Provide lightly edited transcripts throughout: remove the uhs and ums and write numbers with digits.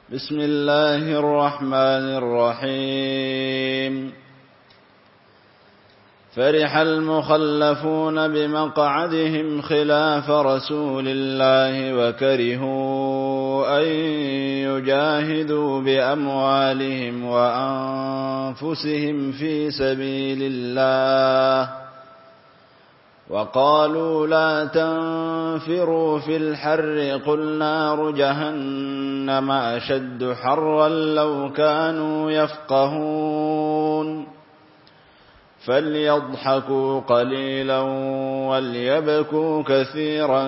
بسم الله الرحمن الرحيم. فرح المخلفون بمقعدهم خلاف رسول الله وكرهوا أن يجاهدوا بأموالهم وأنفسهم في سبيل الله وقالوا لا تنفروا في الحر قل نار جهنم أشد حرا لو كانوا يفقهون فليضحكوا قليلا وليبكوا كثيرا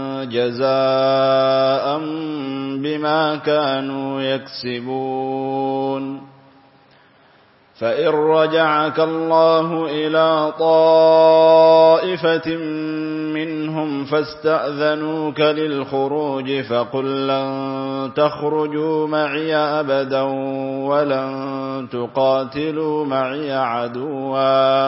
جزاء بما كانوا يكسبون. فإن رجعك الله إلى طائفة منهم فاستأذنوك للخروج فقل لن تخرجوا معي أبدا ولن تقاتلوا معي عدوا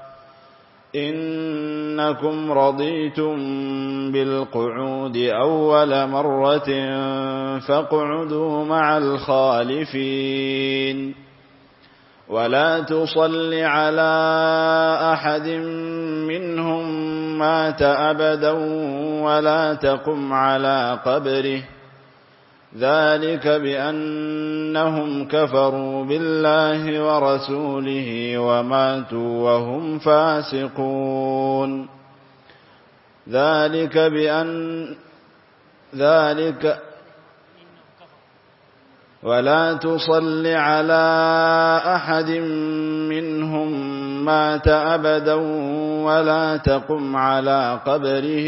إنكم رضيتم بالقعود أول مرة فاقعدوا مع الخالفين. ولا تصل على أحد منهم مات أبدا ولا تقم على قبره ذلك بأنهم كفروا بالله ورسوله وماتوا وهم فاسقون. ولا تصل على أحد منهم مات أبدا ولا تقم على قبره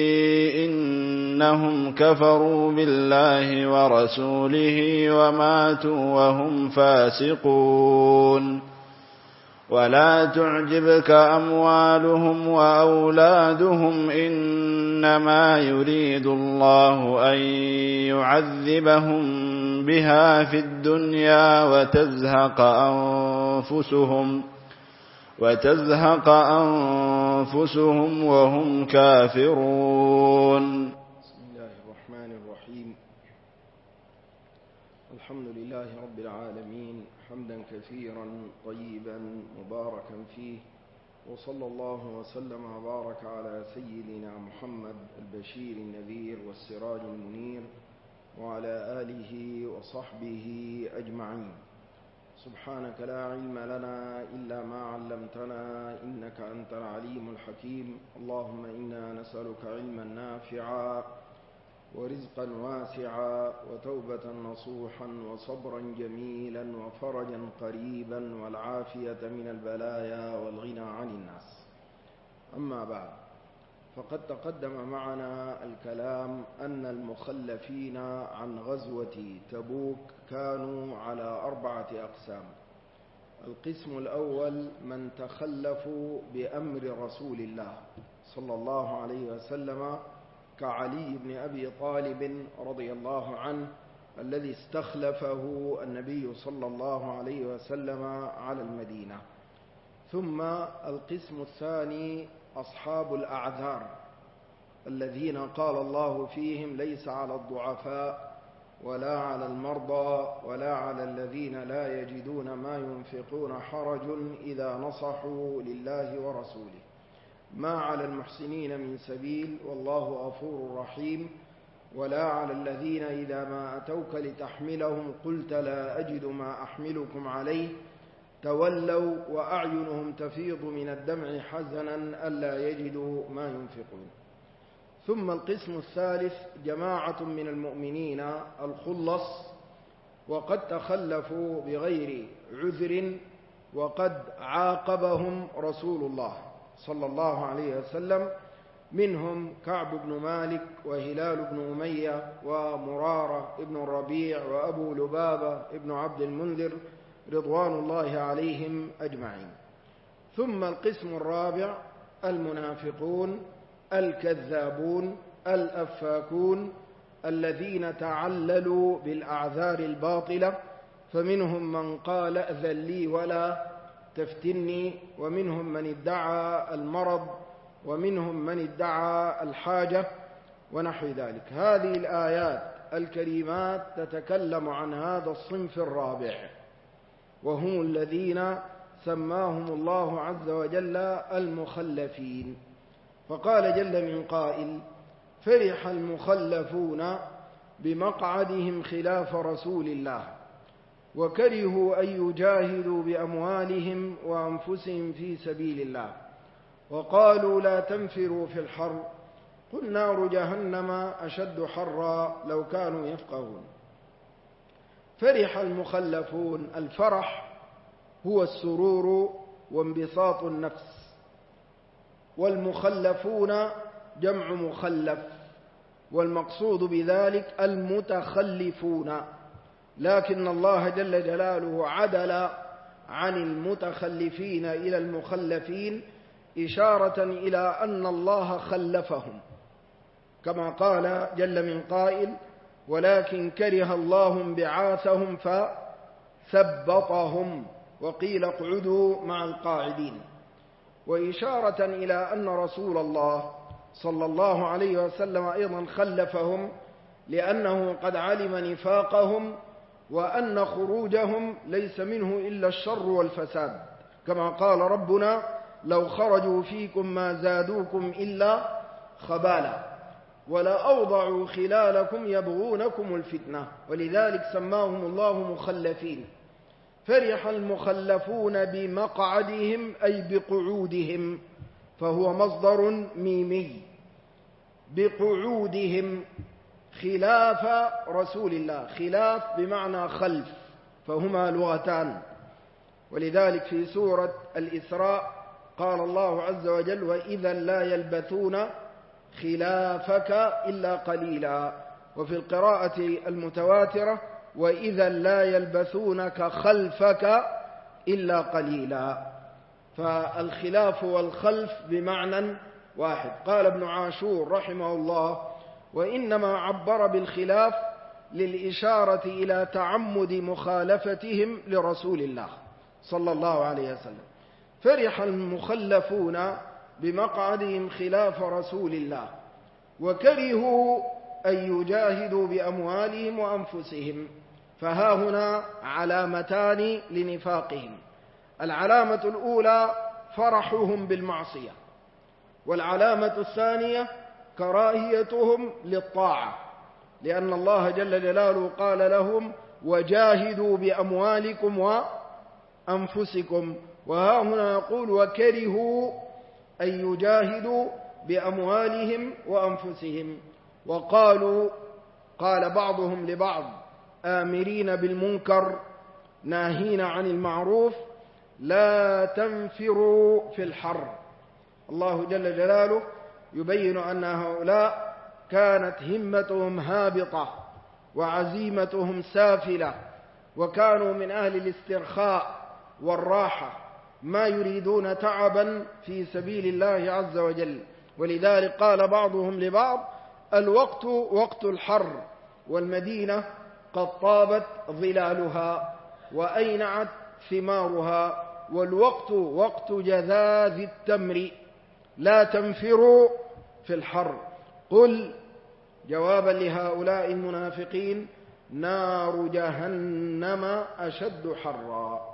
إنهم كفروا بالله ورسوله وماتوا وهم فاسقون. ولا تعجبك أموالهم وأولادهم إنما يريد الله أن يعذبهم بها في الدنيا وتزهق أنفسهم وهم كافرون. بسم الله الرحمن الرحيم. الحمد لله رب العالمين حمدا كثيرا طيبا مباركا فيه، وصلى الله وسلم وبارك على سيدنا محمد البشير النذير والسراج المنير وعلى آله وصحبه أجمعين. سبحانك لا علم لنا إلا ما علمتنا إنك أنت العليم الحكيم. اللهم إنا نسألك علما نافعا ورزقا واسعا وتوبة نصوحا وصبرا جميلا وفرجا قريبا والعافية من البلايا والغنى عن الناس. أما بعد، فقد تقدم معنا الكلام أن المخلفين عن غزوة تبوك كانوا على 4 أقسام. القسم الأول من تخلفوا بأمر رسول الله صلى الله عليه وسلم كعلي بن أبي طالب رضي الله عنه الذي استخلفه النبي صلى الله عليه وسلم على المدينة. ثم القسم الثاني أصحاب الأعذار الذين قال الله فيهم ليس على الضعفاء ولا على المرضى ولا على الذين لا يجدون ما ينفقون حرج إذا نصحوا لله ورسوله ما على المحسنين من سبيل والله غفور رحيم. ولا على الذين إذا ما أتوك لتحملهم قلت لا أجد ما أحملكم عليه تولوا وأعينهم تفيض من الدمع حزنا ألا يجدوا ما ينفقون. ثم القسم الثالث جماعة من المؤمنين الخلص وقد تخلفوا بغير عذر وقد عاقبهم رسول الله صلى الله عليه وسلم، منهم كعب بن مالك وهلال بن أمية ومرارة بن الربيع وأبو لبابة بن عبد المنذر رضوان الله عليهم أجمعين. ثم القسم الرابع المنافقون الكذابون الأفاكون الذين تعللوا بالأعذار الباطلة، فمنهم من قال أذن لي ولا تفتني، ومنهم من ادعى المرض، ومنهم من ادعى الحاجة، ونحو ذلك. هذه الآيات الكريمات تتكلم عن هذا الصنف الرابع، وهم الذين سماهم الله عز وجل المخلفين. فقال جل من قائل: فرح المخلفون بمقعدهم خلاف رسول الله وكرهوا أن يجاهدوا بأموالهم وأنفسهم في سبيل الله وقالوا لا تنفروا في الحر قل نار جهنم أشد حرا لو كانوا يفقهون. فرح المخلفون، الفرح هو السرور وانبساط النفس، والمخلفون جمع مخلف، والمقصود بذلك المتخلفون، لكن الله جل جلاله عدل عن المتخلفين إلى المخلفين إشارة إلى أن الله خلفهم، كما قال جل من قائل: ولكن كره الله انبعاثهم فثبطهم وقيل اقعدوا مع القاعدين، وإشارة إلى أن رسول الله صلى الله عليه وسلم أيضا خلفهم، لأنه قد علم نفاقهم وأن خروجهم ليس منه إلا الشر والفساد، كما قال ربنا: لو خرجوا فيكم ما زادوكم إلا خبالا ولأوضعوا خلالكم يبغونكم الفتنة، ولذلك سماهم الله مخلفين. فرح المخلفون بمقعدهم أي بقعودهم، فهو مصدر ميمي، بقعودهم خلاف رسول الله، خلاف بمعنى خلف، فهما لغتان. ولذلك في سورة الإسراء قال الله عز وجل: وإذا لا يلبثون خلافك إلا قليلا، وفي القراءة المتواترة: وإذا لا يلبثونك خلفك إلا قليلا. فالخلاف والخلف بمعنى واحد. قال ابن عاشور رحمه الله: وإنما عبر بالخلاف للإشارة إلى تعمد مخالفتهم لرسول الله صلى الله عليه وسلم. فرح المخلفون بمقعدهم خلاف رسول الله وكرهوا أن يجاهدوا بأموالهم وأنفسهم، فها هنا علامتان لنفاقهم: العلامة الأولى فرحهم بالمعصية، والعلامة الثانية كراهيتهم للطاعة، لأن الله جل جلاله قال لهم: وجاهدوا بأموالكم وأنفسكم، وها هنا يقول: وكرهوا أن يجاهدوا بأموالهم وأنفسهم. وقالوا، قال بعضهم لبعض آمرين بالمنكر ناهين عن المعروف: لا تنفروا في الحر. الله جل جلاله يبين أن هؤلاء كانت همتهم هابطة وعزيمتهم سافلة، وكانوا من أهل الاسترخاء والراحة، ما يريدون تعبا في سبيل الله عز وجل. ولذلك قال بعضهم لبعض: الوقت وقت الحر، والمدينة قد طابت ظلالها وأينعت ثمارها، والوقت وقت جذاذ التمر، لا تنفروا في الحر. قل جوابا لهؤلاء المنافقين: نار جهنم أشد حرا.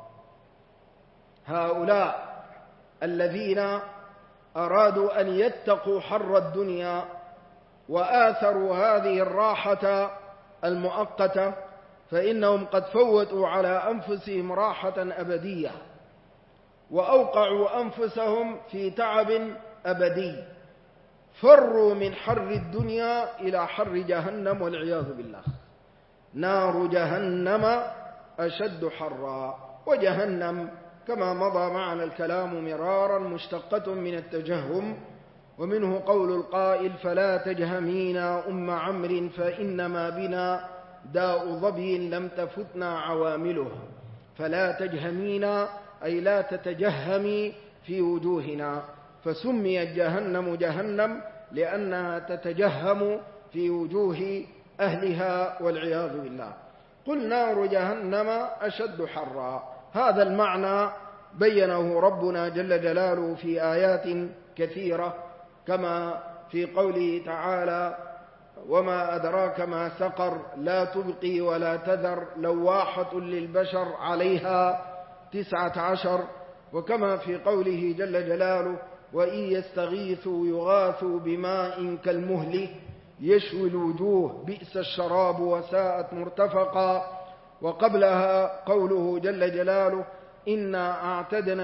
هؤلاء الذين أرادوا أن يتقوا حر الدنيا وآثروا هذه الراحة المؤقتة، فإنهم قد فوتوا على أنفسهم راحة أبدية، وأوقعوا أنفسهم في تعب أبدي، فروا من حر الدنيا إلى حر جهنم والعياذ بالله. نار جهنم أشد حرا. وجهنم كما مضى معنا الكلام مرارا مشتقة من التجهم، ومنه قول القائل: فلا تجهمينا أم عمرو فإنما بنا داء ظبي لم تفتنا عوامله. فلا تجهمينا أي لا تتجهمي في وجوهنا، فسميت جهنم جهنم لأنها تتجهم في وجوه أهلها والعياذ بالله. قل نار جهنم أشد حرا. هذا المعنى بينه ربنا جل جلاله في آيات كثيرة، كما في قوله تعالى: وما أدراك ما سقر لا تبقي ولا تذر لواحة للبشر عليها 19. وكما في قوله جل جلاله وإن يستغيثوا يغاثوا بماء كالمهل يشوي الوجوه بئس الشراب وساءت مرتفقا. وقبلها قوله جل جلاله إنا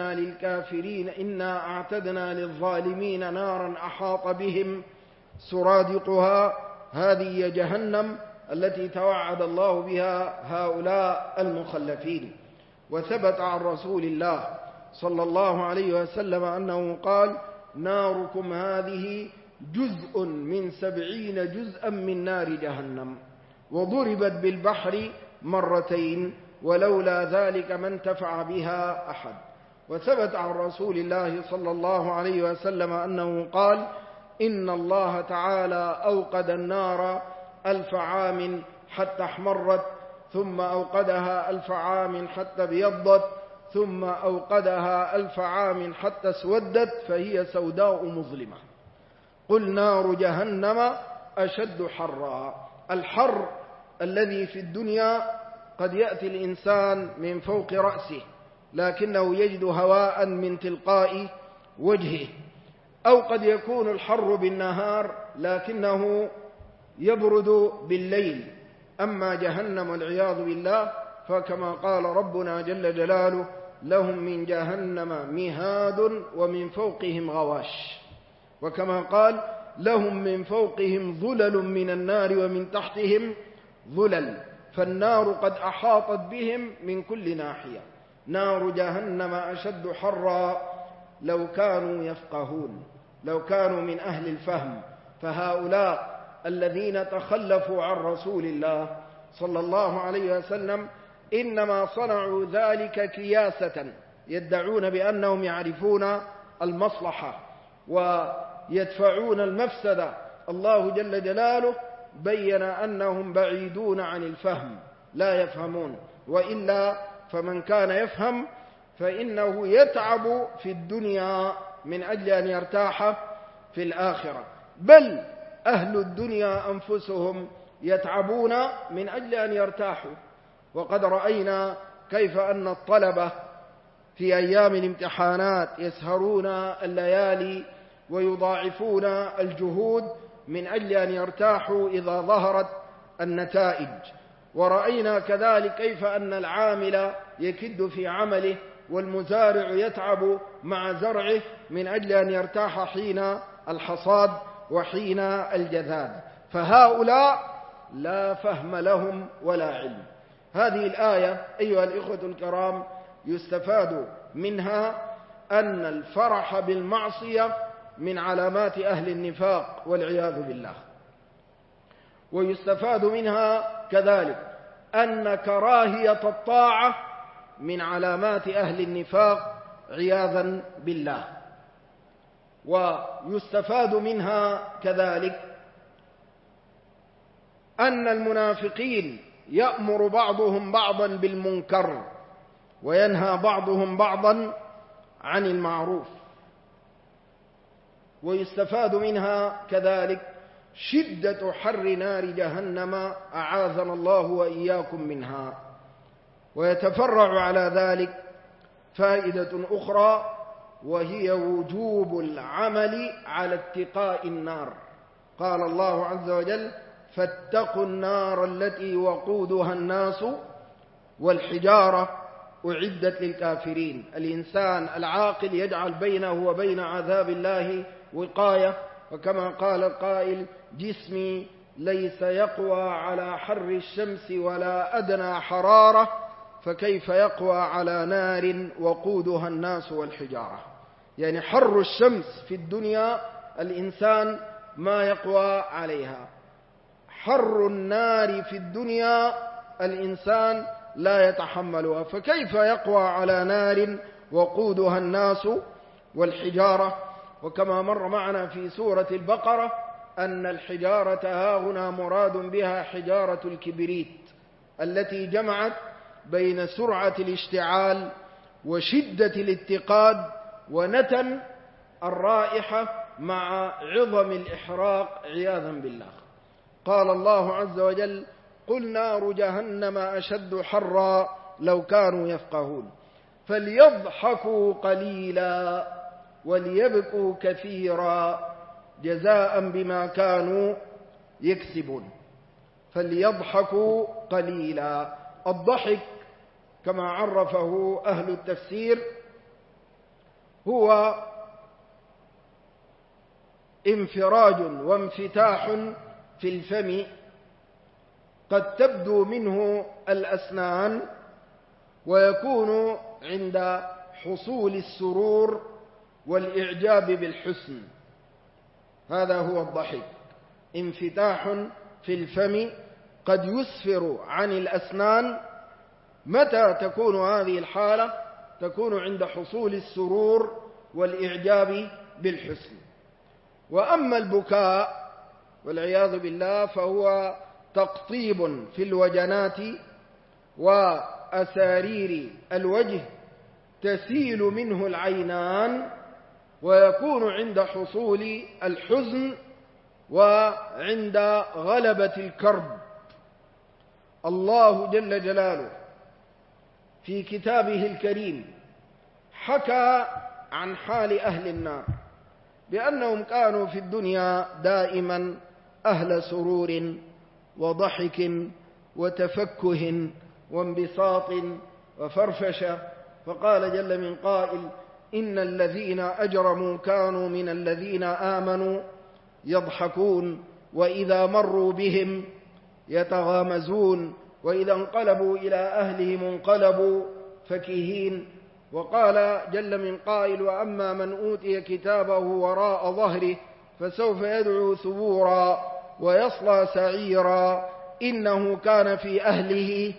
أعتدنا للظالمين نارا أحاط بهم سرادقها. هذه جهنم التي توعد الله بها هؤلاء المخلفين. وثبت عن رسول الله صلى الله عليه وسلم أنه قال ناركم هذه جزء من 70 جزءا من نار جهنم وضربت بالبحر مرتين ولولا ذلك ما انتفع بها أحد. وثبت عن رسول الله صلى الله عليه وسلم أنه قال إن الله تعالى أوقد النار 1000 عام حتى احمرت ثم أوقدها 1000 عام حتى ابيضت ثم أوقدها 1000 عام حتى اسودت فهي سوداء مظلمة. قل نار جهنم أشد حرا. الحر الذي في الدنيا قد يأتي الإنسان من فوق رأسه لكنه يجد هواء من تلقاء وجهه، أو قد يكون الحر بالنهار لكنه يبرد بالليل. أما جهنم والعياذ بالله فكما قال ربنا جل جلاله لهم من جهنم مهاد ومن فوقهم غواش، وكما قال لهم من فوقهم ظلل من النار ومن تحتهم ظلل، فالنار قد أحاطت بهم من كل ناحية. نار جهنم أشد حرا لو كانوا يفقهون، لو كانوا من أهل الفهم. فهؤلاء الذين تخلفوا عن رسول الله صلى الله عليه وسلم إنما صنعوا ذلك كياسة، يدعون بأنهم يعرفون المصلحة ويدفعون المفسدة. الله جل جلاله بين أنهم بعيدون عن الفهم لا يفهمون، وإلا فمن كان يفهم فإنه يتعب في الدنيا من أجل أن يرتاح في الآخرة، بل أهل الدنيا أنفسهم يتعبون من أجل أن يرتاحوا. وقد رأينا كيف أن الطلبة في أيام الامتحانات يسهرون الليالي ويضاعفون الجهود من أجل أن يرتاحوا إذا ظهرت النتائج. ورأينا كذلك كيف أن العامل يكد في عمله والمزارع يتعب مع زرعه من أجل أن يرتاح حين الحصاد وحين الجذاذ. فهؤلاء لا فهم لهم ولا علم. هذه الآية أيها الإخوة الكرام يستفاد منها أن الفرح بالمعصية من علامات أهل النفاق والعياذ بالله. ويستفاد منها كذلك أن كراهية الطاعة من علامات أهل النفاق عياذا بالله. ويستفاد منها كذلك أن المنافقين يأمر بعضهم بعضا بالمنكر وينهى بعضهم بعضا عن المعروف. ويستفاد منها كذلك شدة حر نار جهنم أعاذنا الله وإياكم منها. ويتفرع على ذلك فائدة أخرى وهي وجوب العمل على اتقاء النار. قال الله عز وجل فاتقوا النار التي وقودها الناس والحجارة أعدت للكافرين. الإنسان العاقل يجعل بينه وبين عذاب الله وقاية، وكما قال القائل جسمي ليس يقوى على حر الشمس ولا أدنى حرارة فكيف يقوى على نار وقودها الناس والحجارة. يعني حر الشمس في الدنيا الإنسان ما يقوى عليها، حر النار في الدنيا الإنسان لا يتحملها، فكيف يقوى على نار وقودها الناس والحجارة. وكما مر معنا في سورة البقرة أن الحجارة هاهنا مراد بها حجارة الكبريت التي جمعت بين سرعة الاشتعال وشدة الاتقاد ونتن الرائحة مع عظم الإحراق عياذا بالله. قال الله عز وجل: قل نار جهنم أشد حرا لو كانوا يفقهون. فليضحكوا قليلا وليبكوا كثيرا جزاء بما كانوا يكسبون. فليضحكوا قليلا. الضحك كما عرفه أهل التفسير هو انفراج وانفتاح في الفم قد تبدو منه الأسنان، ويكون عند حصول السرور والإعجاب بالحسن. هذا هو الضحك، انفتاح في الفم قد يسفر عن الأسنان. متى تكون هذه الحالة؟ تكون عند حصول السرور والإعجاب بالحسن. وأما البكاء والعياذ بالله فهو تقطيب في الوجنات وأسارير الوجه تسيل منه العينان، ويكون عند حصول الحزن وعند غلبة الكرب. الله جل جلاله في كتابه الكريم حكى عن حال أهل النار بأنهم كانوا في الدنيا دائما أهل سرور وضحك وتفكه وانبساط وفرفشة. فقال جل من قائل: إن الذين أجرموا كانوا من الذين آمنوا يضحكون وإذا مروا بهم يتغامزون وإذا انقلبوا إلى أهلهم انقلبوا فكهين. وقال جل من قائل: وأما من أوتي كتابه وراء ظهره فسوف يدعو ثبورا ويصلى سعيرا إنه كان في أهله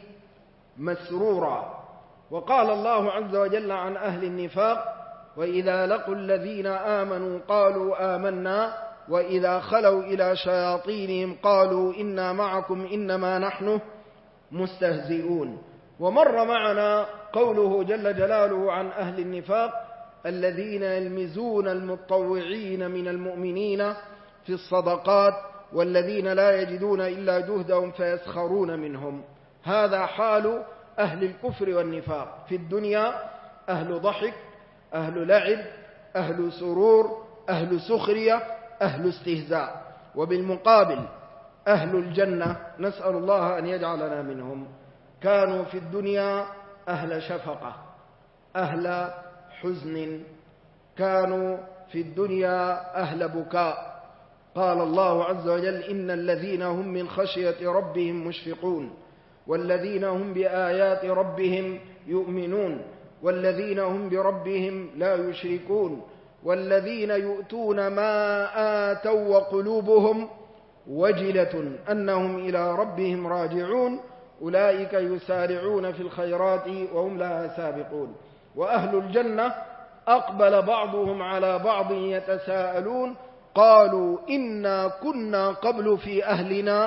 مسرورا. وقال الله عز وجل عن أهل النفاق: وإذا لقوا الذين آمنوا قالوا آمنا وإذا خلوا إلى شياطينهم قالوا إنا معكم إنما نحن مستهزئون. ومر معنا قوله جل جلاله عن أهل النفاق: الذين يلمزون المتطوعين من المؤمنين في الصدقات والذين لا يجدون إلا جهدهم فيسخرون منهم. هذا حال أهل الكفر والنفاق في الدنيا: أهل ضحك، أهل لعب، أهل سرور، أهل سخرية، أهل استهزاء. وبالمقابل أهل الجنة، نسأل الله أن يجعلنا منهم، كانوا في الدنيا أهل شفقة، أهل حزن، كانوا في الدنيا أهل بكاء. قال الله عز وجل: إن الذين هم من خشية ربهم مشفقون والذين هم بآيات ربهم يؤمنون والذين هم بربهم لا يشركون والذين يؤتون ما آتوا وقلوبهم وجلة أنهم إلى ربهم راجعون أولئك يسارعون في الخيرات وهم لها سابقون. وأهل الجنة أقبل بعضهم على بعض يتساءلون قالوا إنا كنا قبل في أهلنا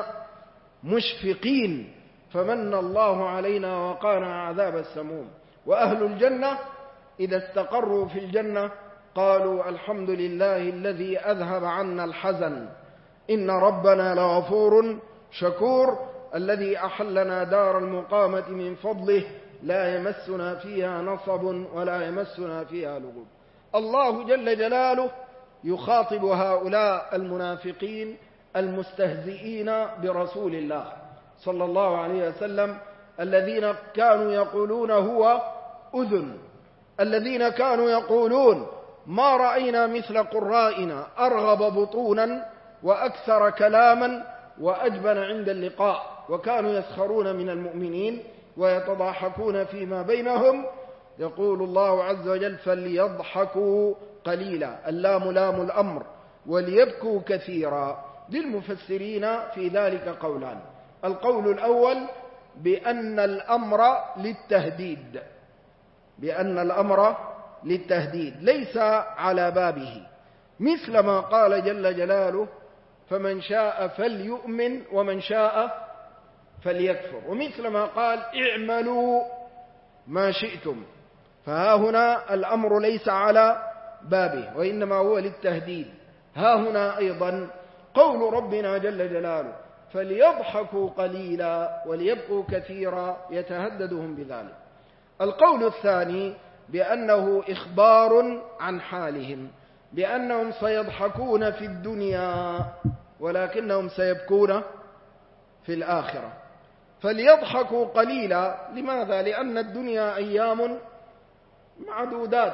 مشفقين فمن الله علينا وقانا عذاب السموم. وأهل الجنة إذا استقروا في الجنة قالوا الحمد لله الذي أذهب عنا الحزن إن ربنا لغفور شكور الذي أحلنا دار المقامة من فضله لا يمسنا فيها نصب ولا يمسنا فيها لغوب. الله جل جلاله يخاطب هؤلاء المنافقين المستهزئين برسول الله صلى الله عليه وسلم، الذين كانوا يقولون هو أذن، الذين كانوا يقولون ما رأينا مثل قرائنا أرغب بطونا وأكثر كلاما وأجبن عند اللقاء. وكانوا يسخرون من المؤمنين ويتضاحكون فيما بينهم. يقول الله عز وجل: فليضحكوا قليلا، اللام لام الأمر، وليبكوا كثيرا. للمفسرين في ذلك قولان: القول الأول بأن الأمر للتهديد، بأن الأمر للتهديد ليس على بابه، مثل ما قال جل جلاله: فمن شاء فليؤمن ومن شاء فليكفر، ومثل ما قال: اعملوا ما شئتم. فها هنا الأمر ليس على بابه وإنما هو للتهديد. ها هنا أيضا قول ربنا جل جلاله: فليضحكوا قليلا وليبقوا كثيرا يتهددهم بذلك. القول الثاني بأنه إخبار عن حالهم، بأنهم سيضحكون في الدنيا ولكنهم سيبكون في الآخرة. فليضحكوا قليلا، لماذا؟ لأن الدنيا أيام معدودات،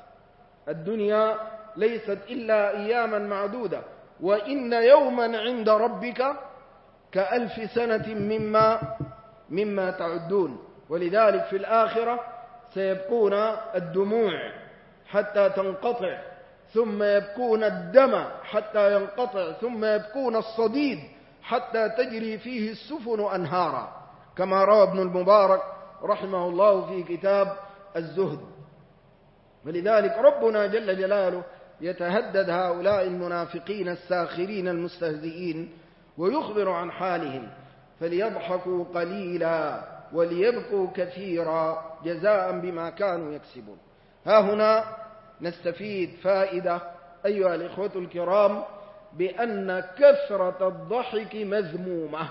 الدنيا ليست إلا أياما معدودة، وإن يوما عند ربك كألف سنة مما تعدون. ولذلك في الآخرة سيبكون الدموع حتى تنقطع، ثم يبكون الدم حتى ينقطع، ثم يبكون الصديد حتى تجري فيه السفن أنهارا، كما روى ابن المبارك رحمه الله في كتاب الزهد. ولذلك ربنا جل جلاله يتهدد هؤلاء المنافقين الساخرين المستهزئين ويخبر عن حالهم: فليضحكوا قليلا وليبكوا كثيرا جزاء بما كانوا يكسبون. ها هنا نستفيد فائدة أيها الإخوة الكرام، بأن كثرة الضحك مذمومة،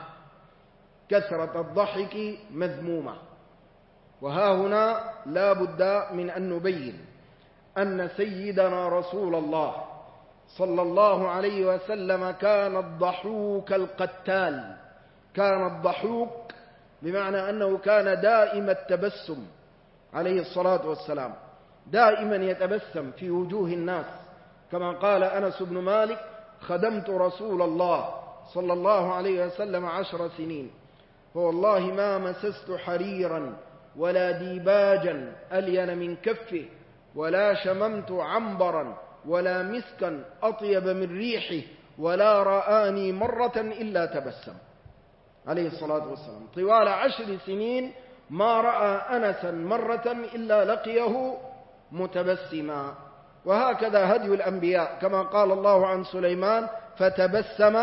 كثرة الضحك مذمومة. وها هنا لا بد من أن نبين أن سيدنا رسول الله صلى الله عليه وسلم كان الضحوك القتال، كان الضحوك بمعنى أنه كان دائم التبسم عليه الصلاة والسلام، دائما يتبسم في وجوه الناس، كما قال أنس بن مالك: خدمت رسول الله صلى الله عليه وسلم 10 سنين، فوالله ما مسست حريرا ولا ديباجا ألين من كفه، ولا شممت عنبرا ولا مسكا أطيب من ريحه، ولا رآني مرة إلا تبسم عليه الصلاة والسلام. طوال 10 سنين ما رأى أنسا مرة إلا لقيه متبسما. وهكذا هدي الأنبياء، كما قال الله عن سليمان: فتبسم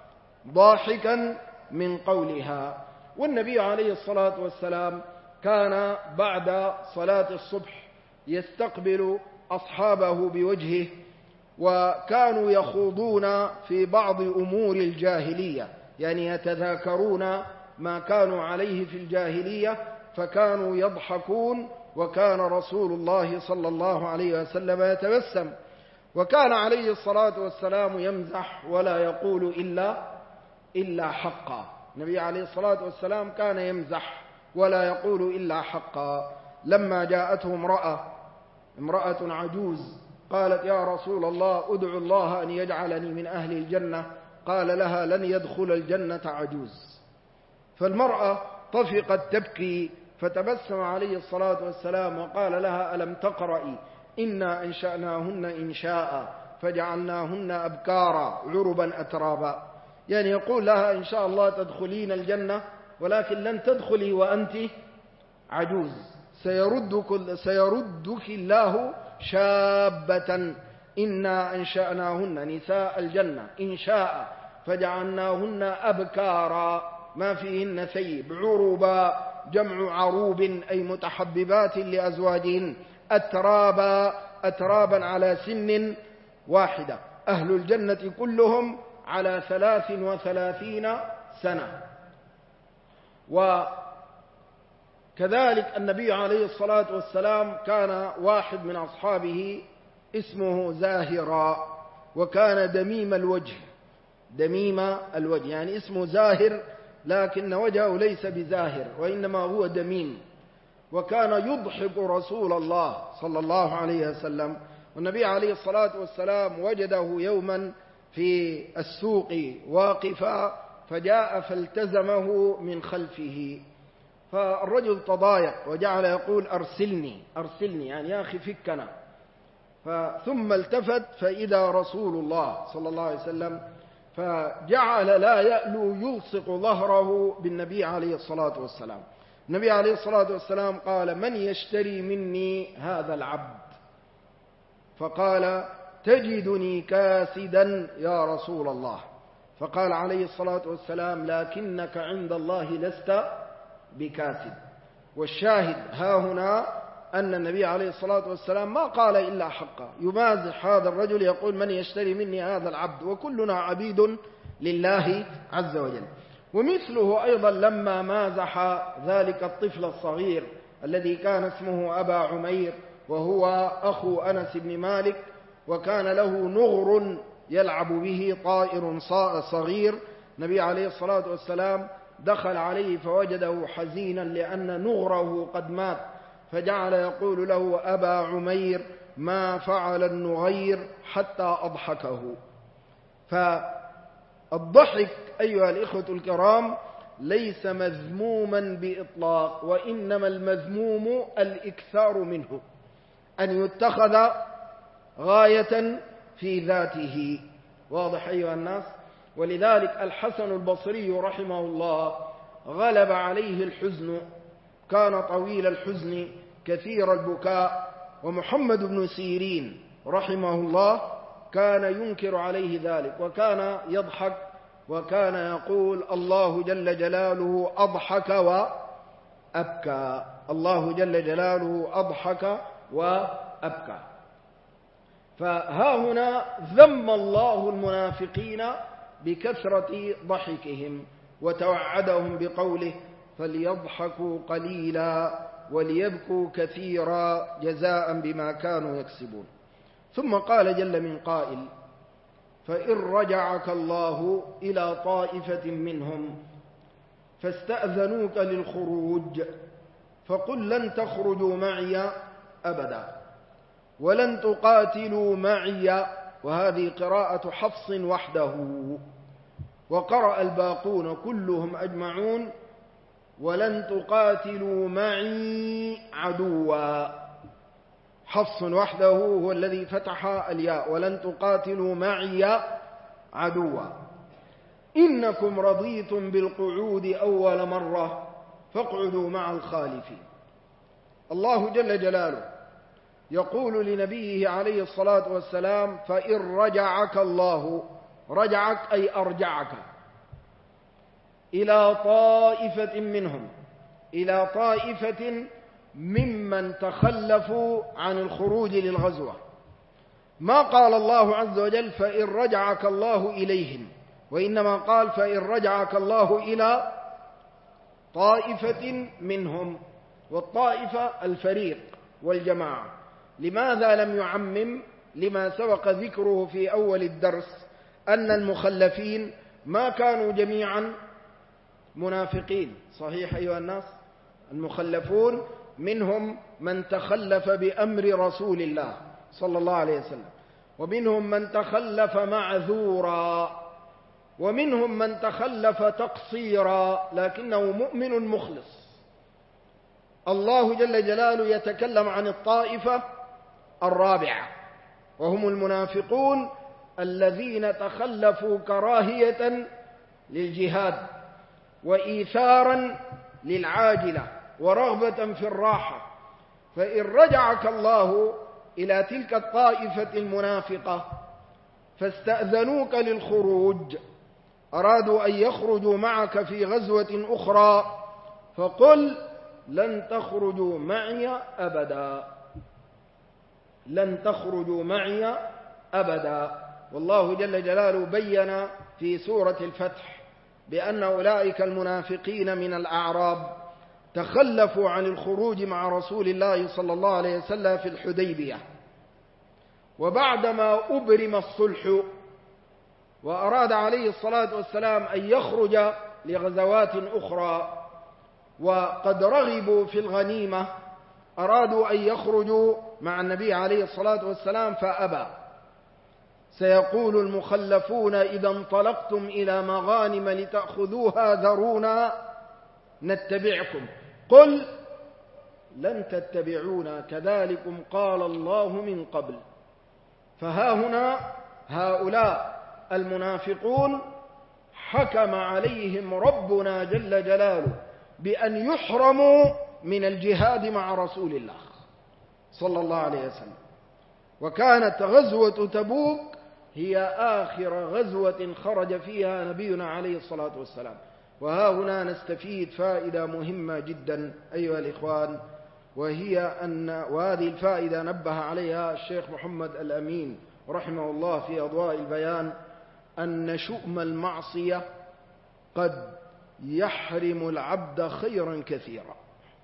ضاحكا من قولها. والنبي عليه الصلاة والسلام كان بعد صلاة الصبح يستقبل أصحابه بوجهه، وكانوا يخوضون في بعض أمور الجاهلية، يعني يتذاكرون ما كانوا عليه في الجاهلية، فكانوا يضحكون، وكان رسول الله صلى الله عليه وسلم يتبسم. وكان عليه الصلاة والسلام يمزح ولا يقول إلا حقا. النبي عليه الصلاة والسلام كان يمزح ولا يقول إلا حقا. لما جاءته امرأة عجوز قالت: يا رسول الله ادعو الله أن يجعلني من أهل الجنة، قال لها: لن يدخل الجنة عجوز. فالمرأة طفقت تبكي، فتبسم عليه الصلاة والسلام وقال لها: ألم تقرئي إنا أنشأناهن إنشاء فجعلناهن أبكارا عربا أترابا، يعني يقول لها: إن شاء الله تدخلين الجنة، ولكن لن تدخلي وأنت عجوز، سيردك الله شابة. إنا أنشأناهن نساء الجنة إنشاء فجعلناهن أبكارا ما فيهن ثيب، عربا جمع عروب أي متحببات لأزواجهن، أترابا على سن واحدة. أهل الجنة كلهم على 33 سنة. وكذلك النبي عليه الصلاة والسلام كان واحد من أصحابه اسمه زاهرا، وكان دميم الوجه، يعني اسمه زاهر لكن وجهه ليس بزاهر وإنما هو دميم. وكان يضحك رسول الله صلى الله عليه وسلم. والنبي عليه الصلاة والسلام وجده يوما في السوق واقفا، فجاء فالتزمه من خلفه، فالرجل تضايق وجعل يقول: أرسلني يعني يا أخي فكنا. ثم التفت فإذا رسول الله صلى الله عليه وسلم، فجعل لا يألو يلصق ظهره بالنبي عليه الصلاة والسلام. النبي عليه الصلاة والسلام قال: من يشتري مني هذا العبد؟ فقال: تجدني كاسدا يا رسول الله. فقال عليه الصلاة والسلام: لكنك عند الله لست بكاسد. والشاهد ها هنا أن النبي عليه الصلاة والسلام ما قال إلا حقا، يمازح هذا الرجل يقول: من يشتري مني هذا العبد؟ وكلنا عبيد لله عز وجل. ومثله أيضا لما مازح ذلك الطفل الصغير الذي كان اسمه أبا عمير وهو أخو أنس بن مالك، وكان له نغر يلعب به طائر صغير. النبي عليه الصلاة والسلام دخل عليه فوجده حزينا لأن نغره قد مات، فجعل يقول له: أبا عمير ما فعل النغير حتى أضحكه. فالضحك أيها الإخوة الكرام ليس مذموما بإطلاق، وإنما المذموم الإكثار منه، أن يتخذ غاية في ذاته. واضح أيها الناس؟ ولذلك الحسن البصري رحمه الله غلب عليه الحزن، كان طويل الحزن كثير البكاء. ومحمد بن سيرين رحمه الله كان ينكر عليه ذلك، وكان يضحك وكان يقول: الله جل جلاله أضحك وأبكى، الله جل جلاله أضحك وأبكى. فها هنا ذم الله المنافقين بكثرة ضحكهم، وتوعدهم بقوله: فليضحكوا قليلا وليبكوا كثيرا جزاء بما كانوا يكسبون. ثم قال جل من قائل: فإن رجعك الله إلى طائفة منهم فاستأذنوك للخروج فقل لن تخرجوا معي أبدا ولن تقاتلوا معي. وهذه قراءة حفص وحده، وقرأ الباقون كلهم أجمعون: ولن تقاتلوا معي عدوا. حفص وحده هو الذي فتح الياء: ولن تقاتلوا معي عدوا. إنكم رضيتم بالقعود أول مرة فاقعدوا مع الخالفين. الله جل جلاله يقول لنبيه عليه الصلاة والسلام: فإن رجعك الله، رجعك أي أرجعك، إلى طائفة منهم، إلى طائفة ممن تخلفوا عن الخروج للغزوة. ما قال الله عز وجل: فإن رجعك الله إليهم، وإنما قال: فإن رجعك الله إلى طائفة منهم. والطائفة الفريق والجماعة. لماذا لم يعمم؟ لما سبق ذكره في أول الدرس أن المخلفين ما كانوا جميعا منافقين. صحيح أيها الناس؟ المخلفون منهم من تخلف بأمر رسول الله صلى الله عليه وسلم، ومنهم من تخلف معذورا، ومنهم من تخلف تقصيرا لكنه مؤمن مخلص. الله جل جلاله يتكلم عن الطائفة الرابعة، وهم المنافقون الذين تخلفوا كراهية للجهاد وإيثارا للعاجلة ورغبة في الراحة. فإن رجعك الله إلى تلك الطائفة المنافقة فاستأذنوك للخروج، أرادوا أن يخرجوا معك في غزوة أخرى، فقل: لن تخرجوا معي أبدا، لن تخرجوا معي أبدا. والله جل جلاله بين في سورة الفتح بأن أولئك المنافقين من الأعراب تخلفوا عن الخروج مع رسول الله صلى الله عليه وسلم في الحديبية، وبعدما أبرم الصلح وأراد عليه الصلاة والسلام أن يخرج لغزوات أخرى وقد رغبوا في الغنيمة، أرادوا أن يخرجوا مع النبي عليه الصلاة والسلام فأبى. سيقول المخلفون: إذا انطلقتم إلى مغانم لتأخذوها ذرونا نتبعكم. قل: لن تتبعونا كذلكم قال الله من قبل. فها هنا هؤلاء المنافقون حكم عليهم ربنا جل جلاله بأن يحرموا من الجهاد مع رسول الله صلى الله عليه وسلم. وكانت غزوة تبوك هي آخر غزوة خرج فيها نبينا عليه الصلاة والسلام. وها هنا نستفيد فائدة مهمة جدا أيها الإخوان، وهذه الفائدة نبه عليها الشيخ محمد الأمين رحمه الله في أضواء البيان، أن شؤم المعصية قد يحرم العبد خيرا كثيرا.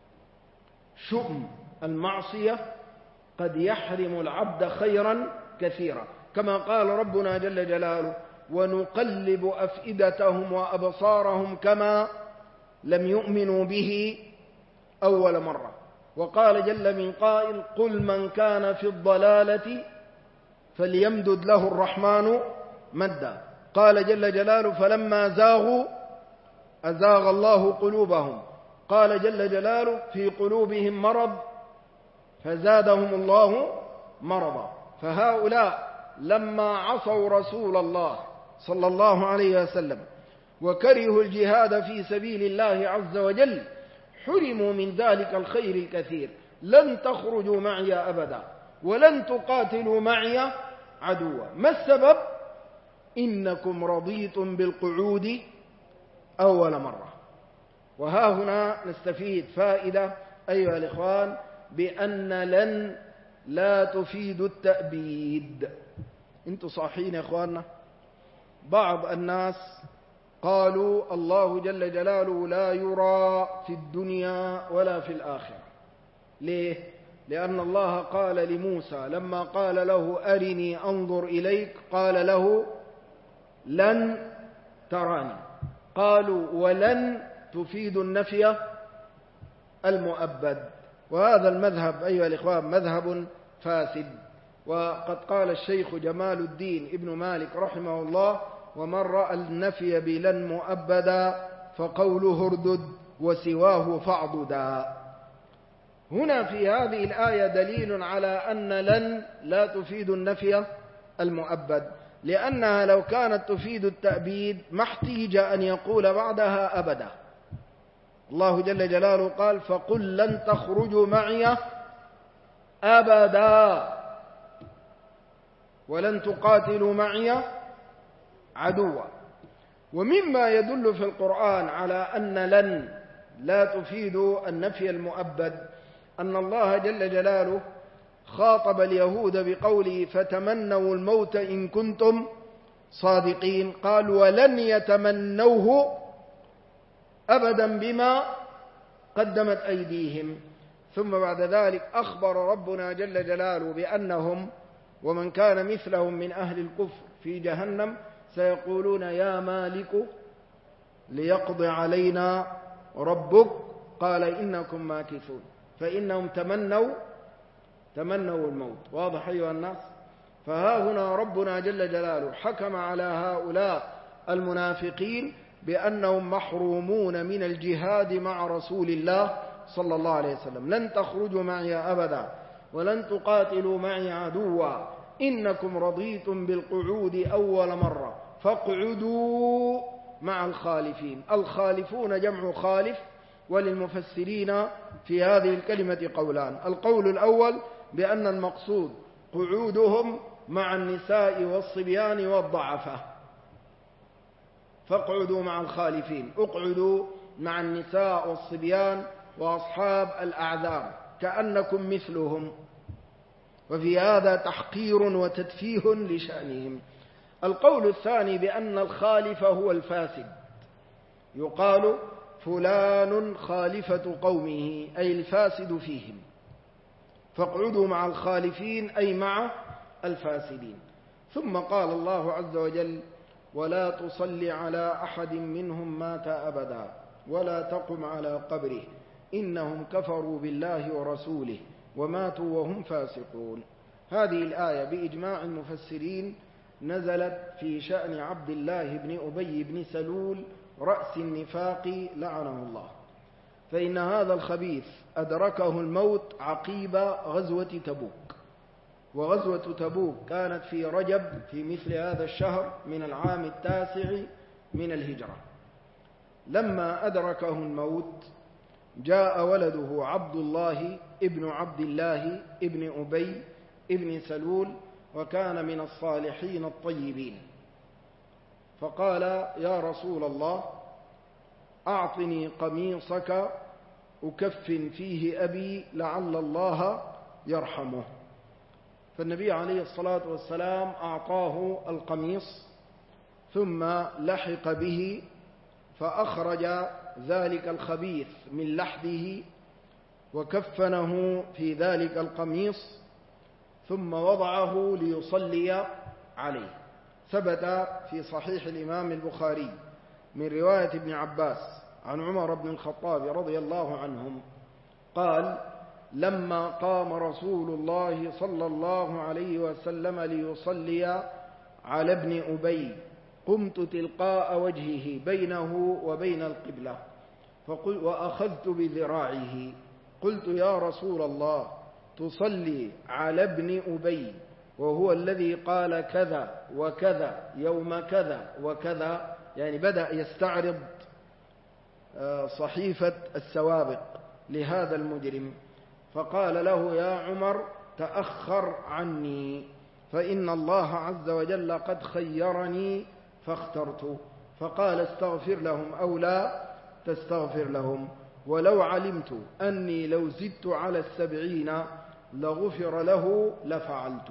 شؤم المعصية قد يحرم العبد خيرا كثيرا، كما قال ربنا جل جلاله: ونقلب أفئدتهم وأبصارهم كما لم يؤمنوا به أول مرة. وقال جل من قائل: قل من كان في الضلالة فليمدد له الرحمن مدا. قال جل جلاله: فلما زاغوا أزاغ الله قلوبهم. قال جل جلاله: في قلوبهم مرض فزادهم الله مرضا. فهؤلاء لما عصوا رسول الله صلى الله عليه وسلم وكرهوا الجهاد في سبيل الله عز وجل حرموا من ذلك الخير الكثير. لن تخرجوا معي أبدا ولن تقاتلوا معي عدوا. ما السبب؟ إنكم رضيتم بالقعود أول مرة. وها هنا نستفيد فائدة أيها الإخوان، بأن لن لا تفيد التأبيد. انتوا صاحين يا إخواننا؟ بعض الناس قالوا الله جل جلاله لا يرى في الدنيا ولا في الآخرة. ليه؟ لأن الله قال لموسى لما قال له أرني أنظر إليك قال له لن تراني. قالوا ولن تفيد النفي المؤبد، وهذا المذهب أيها الإخوان مذهب فاسد. وقد قال الشيخ جمال الدين ابن مالك رحمه الله: ومن رأى النفي بلن مؤبدا فقوله اردد وسواه فاعضدا. هنا في هذه الآية دليل على أن لن لا تفيد النفي المؤبد، لأنها لو كانت تفيد التأبيد ما احتيج أن يقول بعدها أبدا. الله جل جلاله قال: فقل لن تخرجوا معي أبدا ولن تقاتلوا معي عدوا. ومما يدل في القرآن على أن لن لا تفيد النفي المؤبد أن الله جل جلاله خاطب اليهود بقوله: فتمنوا الموت إن كنتم صادقين. قال: ولن يتمنوه أبدا بما قدمت أيديهم. ثم بعد ذلك أخبر ربنا جل جلاله بأنهم ومن كان مثلهم من أهل الكفر في جهنم سيقولون: يا مالك ليقضي علينا ربك قال إنكم ماكثون. فإنهم تمنوا الموت. واضح أيها الناس؟ فها هنا ربنا جل جلاله حكم على هؤلاء المنافقين بأنهم محرومون من الجهاد مع رسول الله صلى الله عليه وسلم. لن تخرجوا معي أبدا ولن تقاتلوا معي عدوا إنكم رضيتم بالقعود أول مرة فاقعدوا مع الخالفين. الخالفون جمع خالف، وللمفسرين في هذه الكلمة قولان: القول الأول بأن المقصود قعودهم مع النساء والصبيان والضعفاء، فاقعدوا مع الخالفين، اقعدوا مع النساء والصبيان وأصحاب الأعذار كأنكم مثلهم، وفي هذا تحقير وتدفيه لشأنهم. القول الثاني بأن الخالف هو الفاسد، يقال فلان خالفة قومه أي الفاسد فيهم، فاقعدوا مع الخالفين أي مع الفاسدين. ثم قال الله عز وجل: ولا تصل على أحد منهم مات أبدا ولا تقم على قبره إنهم كفروا بالله ورسوله وماتوا وهم فاسقون. هذه الآية بإجماع المفسرين نزلت في شأن عبد الله بن أبي بن سلول رأس النفاق لعنه الله. فإن هذا الخبيث أدركه الموت عقيب غزوة تبوك، وغزوة تبوك كانت في رجب في مثل هذا الشهر من العام 9 من الهجرة. لما أدركه الموت جاء ولده عبد الله ابن عبد الله ابن أبي ابن سلول، وكان من الصالحين الطيبين، فقال: يا رسول الله أعطني قميصك أكفن فيه أبي لعل الله يرحمه. فالنبي عليه الصلاة والسلام أعطاه القميص ثم لحق به فأخرج ذلك الخبيث من لحده وكفنه في ذلك القميص ثم وضعه ليصلي عليه. ثبت في صحيح الإمام البخاري من رواية ابن عباس عن عمر بن الخطاب رضي الله عنهم قال: لما قام رسول الله صلى الله عليه وسلم ليصلي على ابن أبي قمت تلقاء وجهه بينه وبين القبلة وأخذت بذراعه قلت: يا رسول الله، تصلي على ابن أبي وهو الذي قال كذا وكذا يوم كذا وكذا، يعني بدأ يستعرض صحيفة السوابق لهذا المجرم. فقال له: يا عمر، تأخر عني، فإن الله عز وجل قد خيرني فاخترت. فقال: استغفر لهم أو لا تستغفر لهم، ولو علمت أني لو زدت على 70 لغفر له لفعلت.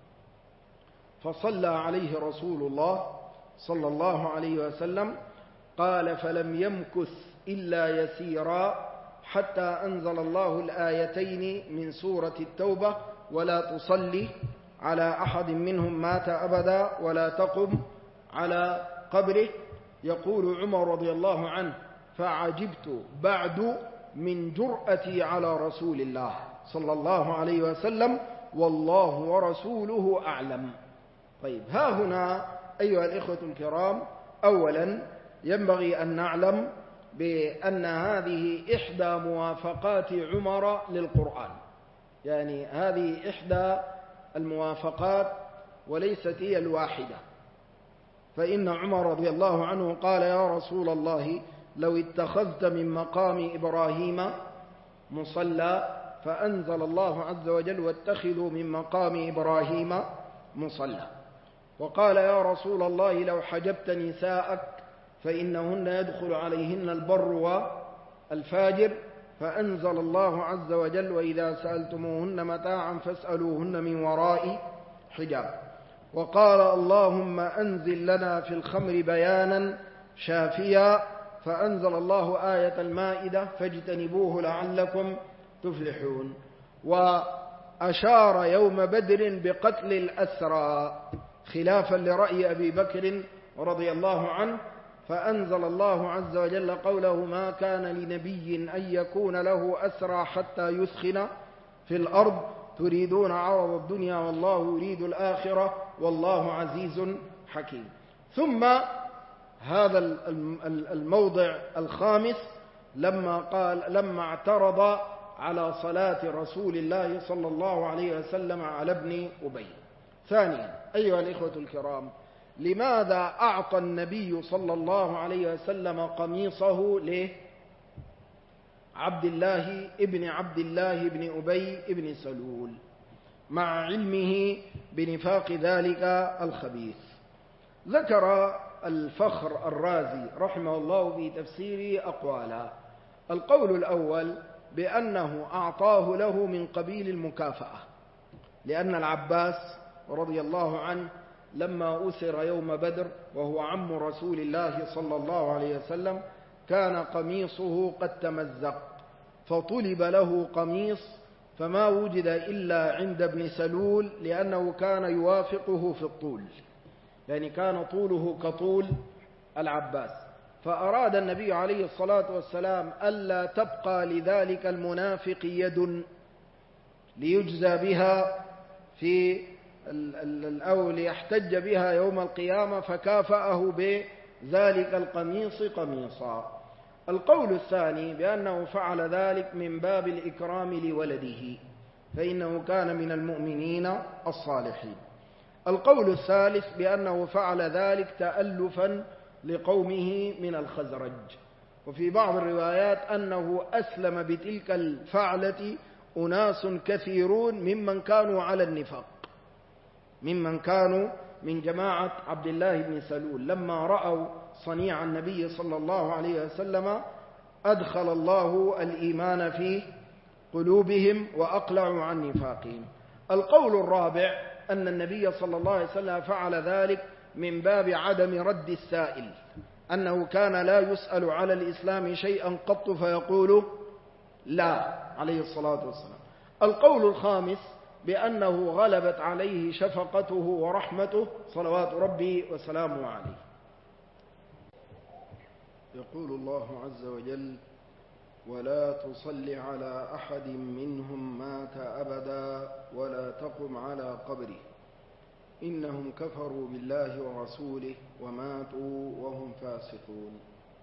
فصلى عليه رسول الله صلى الله عليه وسلم. قال: فلم يمكث إلا يسيرا حتى أنزل الله الآيتين من سورة التوبة: ولا تصلي على أحد منهم مات أبدا ولا تقم على قبره. يقول عمر رضي الله عنه: فعجبت بعد من جرأتي على رسول الله صلى الله عليه وسلم، والله ورسوله أعلم. طيب، ها هنا أيها الإخوة الكرام، أولا ينبغي أن نعلم بأن هذه إحدى موافقات عمر للقرآن، يعني هذه إحدى الموافقات وليست هي الواحدة. فإن عمر رضي الله عنه قال: يا رسول الله، لو اتخذت من مقام إبراهيم مصلى، فأنزل الله عز وجل: واتخذوا من مقام إبراهيم مصلى. وقال: يا رسول الله، لو حجبت نساءك فإنهن يدخل عليهن البر والفاجر، فأنزل الله عز وجل: وإذا سألتموهن متاعا فاسألوهن من وراء حجاب. وقال: اللهم أنزل لنا في الخمر بيانا شافيا، فأنزل الله آية المائدة: فاجتنبوه لعلكم تفلحون. وأشار يوم بدر بقتل الأسرى خلافا لرأي أبي بكر رضي الله عنه، فأنزل الله عز وجل قوله: ما كان لنبي أن يكون له أسرى حتى يثخن في الأرض تريدون عرض الدنيا والله يريد الآخرة والله عزيز حكيم. ثم هذا الموضع الخامس لما اعترض على صلاة رسول الله صلى الله عليه وسلم على ابن أبي. ثانيا أيها الإخوة الكرام، لماذا أعطى النبي صلى الله عليه وسلم قميصه عبد الله ابن أبي ابن سلول مع علمه بنفاق ذلك الخبيث؟ ذكر الفخر الرازي رحمه الله في تفسيره أقوالا. القول الأول بأنه أعطاه له من قبيل المكافأة، لأن العباس رضي الله عنه لما أسر يوم بدر وهو عم رسول الله صلى الله عليه وسلم كان قميصه قد تمزق، فطلب له قميص فما وجد إلا عند ابن سلول، لأنه كان يوافقه في الطول، يعني كان طوله كطول العباس. فأراد النبي عليه الصلاة والسلام ألا تبقى لذلك المنافق يد ليجزى بها أو ليحتج بها يوم القيامة، فكافأه بذلك القميص قميصا. القول الثاني بأنه فعل ذلك من باب الإكرام لولده، فإنه كان من المؤمنين الصالحين. القول الثالث بأنه فعل ذلك تألفا لقومه من الخزرج، وفي بعض الروايات أنه أسلم بتلك الفعلة أناس كثيرون ممن كانوا على النفاق، ممن كانوا من جماعة عبد الله بن سلول، لما رأوا صنيع النبي صلى الله عليه وسلم أدخل الله الإيمان في قلوبهم وأقلعوا عن نفاقهم. القول الرابع أن النبي صلى الله عليه وسلم فعل ذلك من باب عدم رد السائل، أنه كان لا يسأل على الإسلام شيئا قط فيقول لا عليه الصلاة والسلام. القول الخامس بأنه غلبت عليه شفقته ورحمته صلوات ربي وسلامه عليه. يقول الله عز وجل: ولا تصل على أحد منهم مات أبدا ولا تقم على قبره إنهم كفروا بالله ورسوله وماتوا وهم فاسقون.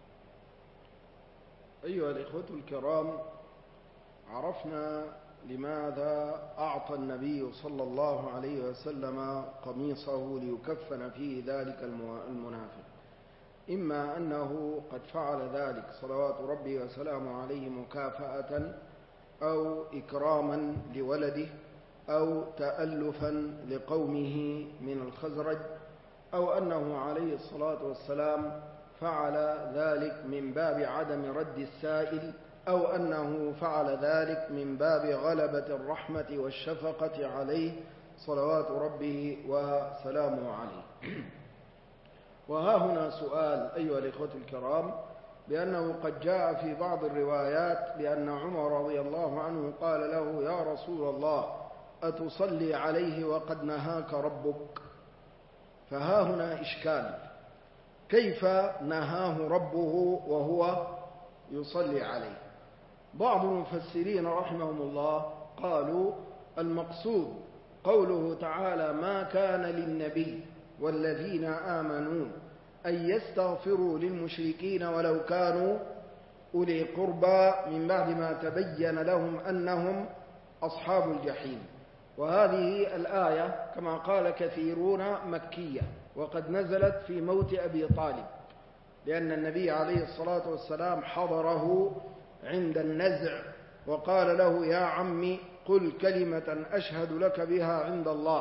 أيها الإخوة الكرام، عرفنا لماذا أعطى النبي صلى الله عليه وسلم قميصه ليكفن فيه ذلك المنافق. إما أنه قد فعل ذلك صلوات ربي وسلامه عليه مكافأة أو إكراما لولده أو تألفا لقومه من الخزرج، أو أنه عليه الصلاة والسلام فعل ذلك من باب عدم رد السائل، أو أنه فعل ذلك من باب غلبة الرحمة والشفقة عليه صلوات ربه وسلامه عليه. وها هنا سؤال أيها الإخوة الكرام، بأنه قد جاء في بعض الروايات بأن عمر رضي الله عنه قال له: يا رسول الله أتصلي عليه وقد نهاك ربك؟ فها هنا إشكال، كيف نهاه ربه وهو يصلي عليه؟ بعض المفسرين رحمهم الله قالوا المقصود قوله تعالى: ما كان للنبي والذين آمنوا أن يستغفروا للمشركين ولو كانوا أولي قربى من بعد ما تبين لهم أنهم أصحاب الجحيم. وهذه الآية كما قال كثيرون مكية، وقد نزلت في موت أبي طالب، لأن النبي عليه الصلاة والسلام حضره عند النزع وقال له: يا عمي قل كلمة أشهد لك بها عند الله.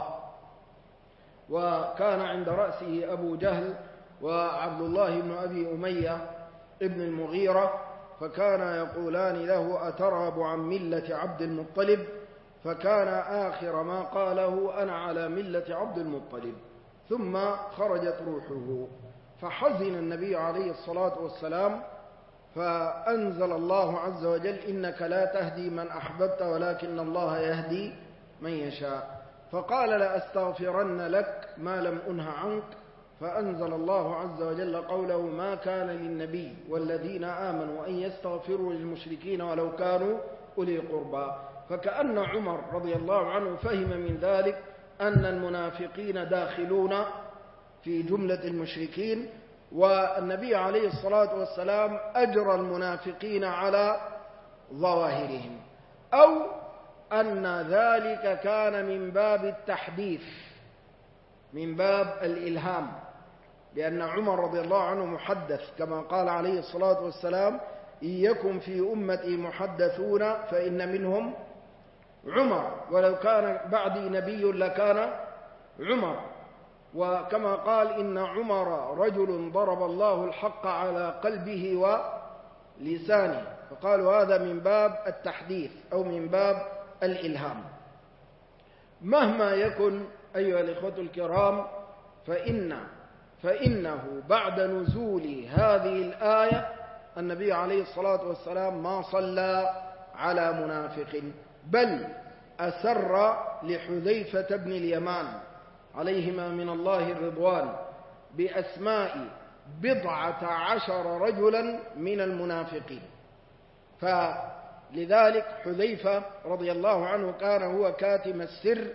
وكان عند رأسه أبو جهل وعبد الله بن أبي أمية ابن المغيرة، فكان يقولان له: أترغب عن ملة عبد المطلب؟ فكان آخر ما قاله: أنا على ملة عبد المطلب. ثم خرجت روحه، فحزن النبي عليه الصلاة والسلام، فأنزل الله عز وجل: إنك لا تهدي من أحببت ولكن الله يهدي من يشاء. فقال: لأستغفرن لك ما لم أنه عنك. فأنزل الله عز وجل قوله: ما كان للنبي والذين آمنوا أن يستغفروا للمشركين ولو كانوا أولي قربى. فكأن عمر رضي الله عنه فهم من ذلك أن المنافقين داخلون في جملة المشركين، والنبي عليه الصلاة والسلام أجرى المنافقين على ظواهرهم، أو أن ذلك كان من باب التحديث، من باب الإلهام، لأن عمر رضي الله عنه محدث، كما قال عليه الصلاة والسلام: إن يكن في أمتي محدثون فإن منهم عمر، ولو كان بعدي نبي لكان عمر. وكما قال: إن عمر رجل ضرب الله الحق على قلبه ولسانه، فقالوا هذا من باب التحديث أو من باب الإلهام. مهما يكن أيها الإخوة الكرام، فإنه بعد نزول هذه الآية النبي عليه الصلاة والسلام ما صلى على منافق، بل أسر لحذيفة بن اليمان عليهما من الله الرضوان بأسماء 14 رجلا من المنافقين. فلذلك حذيفة رضي الله عنه كان هو كاتم السر.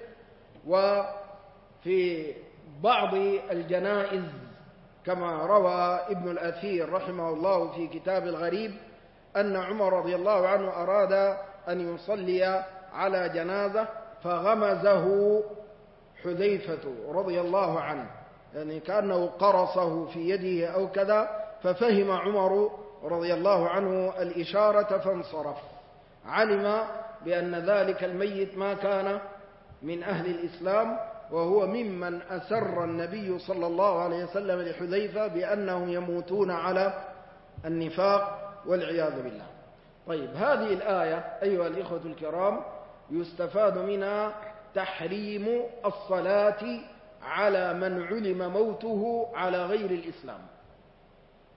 وفي بعض الجنائز كما روى ابن الأثير رحمه الله في كتاب الغريب أن عمر رضي الله عنه أراد أن يصلي على جنازة فغمزه حذيفة رضي الله عنه، يعني كأنه قرصه في يده أو كذا، ففهم عمر رضي الله عنه الإشارة فانصرف. علم بأن ذلك الميت ما كان من أهل الإسلام، وهو ممن أسر النبي صلى الله عليه وسلم لحذيفة بأنهم يموتون على النفاق والعياذ بالله. طيب، هذه الآية أيها الإخوة الكرام يستفاد منها تحريم الصلاة على من علم موته على غير الإسلام.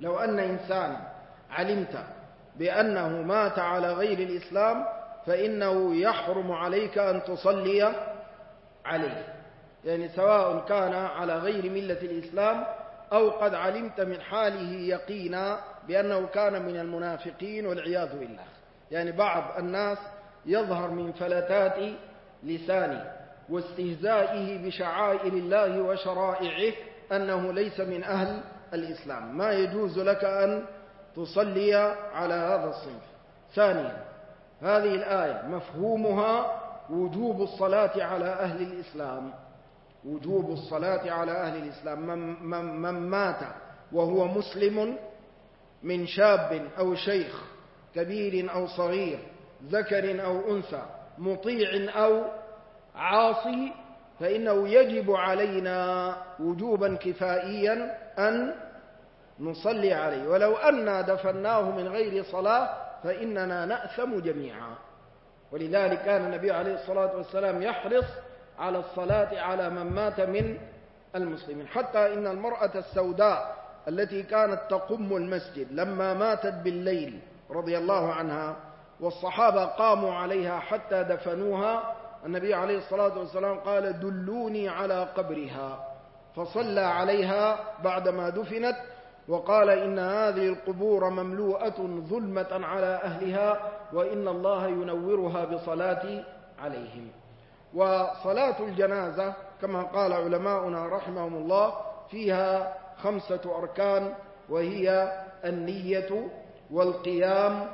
لو أن إنسان علمت بأنه مات على غير الإسلام فإنه يحرم عليك أن تصلي عليه، يعني سواء كان على غير ملة الإسلام أو قد علمت من حاله يقينا بأنه كان من المنافقين والعياذ بالله. يعني بعض الناس يظهر من فلتات لسانه واستهزائه بشعائر الله وشرائعه أنه ليس من أهل الإسلام، ما يجوز لك أن تصلي على هذا الصنف. ثانيا، هذه الآية مفهومها وجوب الصلاة على أهل الإسلام، وجوب الصلاة على أهل الإسلام. من مات وهو مسلم من شاب أو شيخ كبير أو صغير ذكر أو أنثى مطيع أو عاصي فإنه يجب علينا وجوبا كفائيا أن نصلي عليه، ولو أننا دفناه من غير صلاة فإننا نأثم جميعا. ولذلك كان النبي عليه الصلاة والسلام يحرص على الصلاة على من مات من المسلمين، حتى إن المرأة السوداء التي كانت تقم المسجد لما ماتت بالليل رضي الله عنها والصحابة قاموا عليها حتى دفنوها، النبي عليه الصلاة والسلام قال: دلوني على قبرها، فصلى عليها بعدما دفنت وقال: إن هذه القبور مملوءة ظلمة على أهلها وإن الله ينورها بصلاة عليهم. وصلاة الجنازة كما قال علماؤنا رحمهم الله فيها 5 أركان، وهي النية والقيام